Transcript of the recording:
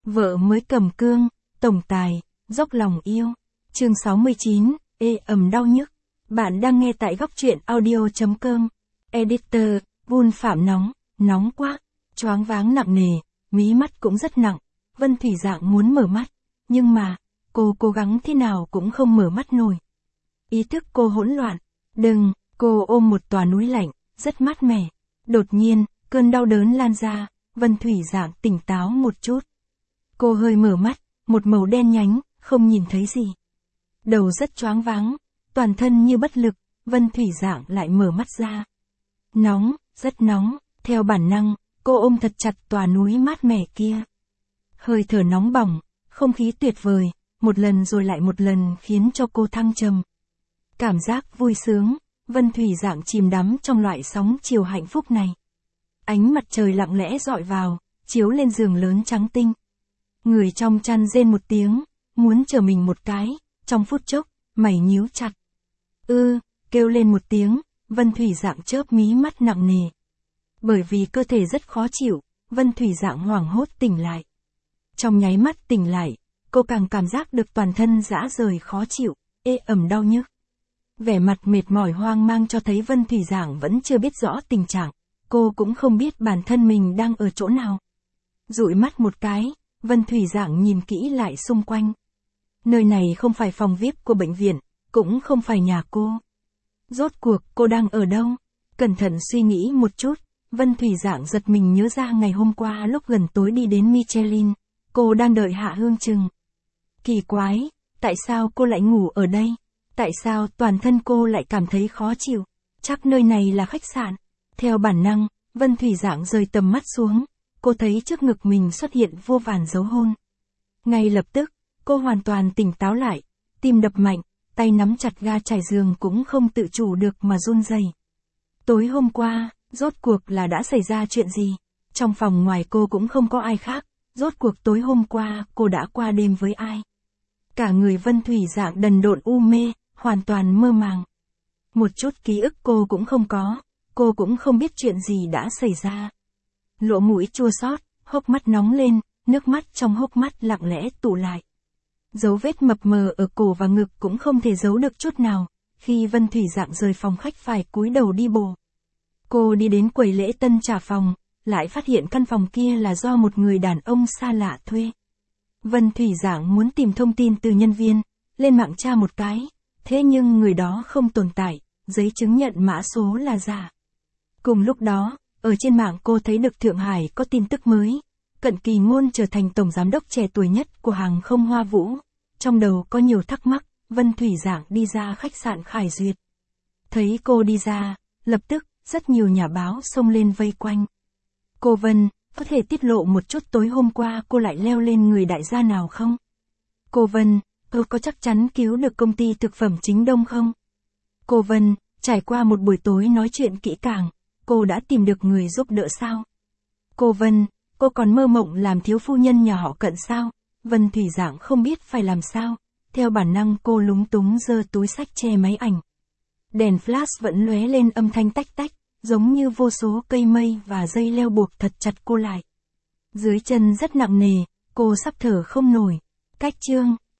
Vợ mới cầm cương, tổng tài, dốc lòng yêu. Chương 69, ê ẩm đau nhức. Bạn đang nghe tại góc truyện audio.com. Editor, Vun Phạm nóng quá, choáng váng nặng nề, mí mắt cũng rất nặng. Vân Thủy Dạng muốn mở mắt, nhưng mà, cô cố gắng thế nào cũng không mở mắt nổi. Ý thức cô hỗn loạn, cô ôm một tòa núi lạnh, rất mát mẻ. Đột nhiên, cơn đau đớn lan ra, Vân Thủy Dạng tỉnh táo một chút. Cô hơi mở mắt, một màu đen nhánh, không nhìn thấy gì. Đầu rất choáng váng, toàn thân như bất lực, Vân Thủy Dạng lại mở mắt ra. Nóng, rất nóng, theo bản năng, cô ôm thật chặt tòa núi mát mẻ kia. Hơi thở nóng bỏng, không khí tuyệt vời, một lần rồi lại một lần khiến cho cô thăng trầm. Cảm giác vui sướng, Vân Thủy Dạng chìm đắm trong loại sóng chiều hạnh phúc này. Ánh mặt trời lặng lẽ dọi vào, chiếu lên giường lớn trắng tinh. Người trong chăn rên một tiếng, muốn chờ mình một cái, trong phút chốc, mày nhíu chặt. Kêu lên một tiếng, Vân Thủy Dạng chớp mí mắt nặng nề. Bởi vì cơ thể rất khó chịu, Vân Thủy Dạng hoảng hốt tỉnh lại. Trong nháy mắt tỉnh lại, cô càng cảm giác được toàn thân rã rời khó chịu, ê ẩm đau nhức. Vẻ mặt mệt mỏi hoang mang cho thấy Vân Thủy Dạng vẫn chưa biết rõ tình trạng, cô cũng không biết bản thân mình đang ở chỗ nào. Dụi mắt một cái, Vân Thủy Dạng nhìn kỹ lại xung quanh. Nơi này không phải phòng VIP của bệnh viện, cũng không phải nhà cô. Rốt cuộc cô đang ở đâu? Cẩn thận suy nghĩ một chút, Vân Thủy Dạng giật mình nhớ ra ngày hôm qua lúc gần tối đi đến Michelin, cô đang đợi Hạ Hương Trừng. Kỳ quái, tại sao cô lại ngủ ở đây? Tại sao toàn thân cô lại cảm thấy khó chịu? Chắc nơi này là khách sạn. Theo bản năng, Vân Thủy Dạng rời tầm mắt xuống, cô thấy trước ngực mình xuất hiện vô vàn dấu hôn. Ngay lập tức, cô hoàn toàn tỉnh táo lại, tim đập mạnh, tay nắm chặt ga trải giường cũng không tự chủ được mà run rẩy. Tối hôm qua, rốt cuộc là đã xảy ra chuyện gì? Trong phòng ngoài cô cũng không có ai khác, rốt cuộc tối hôm qua cô đã qua đêm với ai? Cả người Vân Thủy Dạng đần độn u mê, hoàn toàn mơ màng. Một chút ký ức cô cũng không có, cô cũng không biết chuyện gì đã xảy ra. Lỗ mũi chua xót, hốc mắt nóng lên, nước mắt trong hốc mắt lặng lẽ tụ lại. Dấu vết mập mờ ở cổ và ngực cũng không thể giấu được chút nào, khi Vân Thủy Dạng rời phòng khách phải cúi đầu đi bộ. Cô đi đến quầy lễ tân trả phòng, lại phát hiện căn phòng kia là do một người đàn ông xa lạ thuê. Vân Thủy Dạng muốn tìm thông tin từ nhân viên, lên mạng tra một cái, thế nhưng người đó không tồn tại, giấy chứng nhận mã số là giả. Cùng lúc đó, ở trên mạng cô thấy được Thượng Hải có tin tức mới, Cận Kỳ Ngôn trở thành tổng giám đốc trẻ tuổi nhất của hàng không Hoa Vũ. Trong đầu có nhiều thắc mắc, Vân Thủy Dạng đi ra khách sạn Khải Duyệt. Thấy cô đi ra, lập tức, rất nhiều nhà báo xông lên vây quanh. Cô Vân, có thể tiết lộ một chút tối hôm qua cô lại leo lên người đại gia nào không? Cô Vân, cô có chắc chắn cứu được công ty thực phẩm Chính Đông không? Cô Vân, trải qua một buổi tối nói chuyện kỹ càng, cô đã tìm được người giúp đỡ sao? Cô Vân, cô còn mơ mộng làm thiếu phu nhân nhà họ Cận sao? Vân Thủy Dạng không biết phải làm sao, theo bản năng cô lúng túng giơ túi xách che máy ảnh. Đèn flash vẫn lóe lên âm thanh tách tách, giống như vô số cây mây và dây leo buộc thật chặt cô lại. Dưới chân rất nặng nề, cô sắp thở không nổi. Cách chương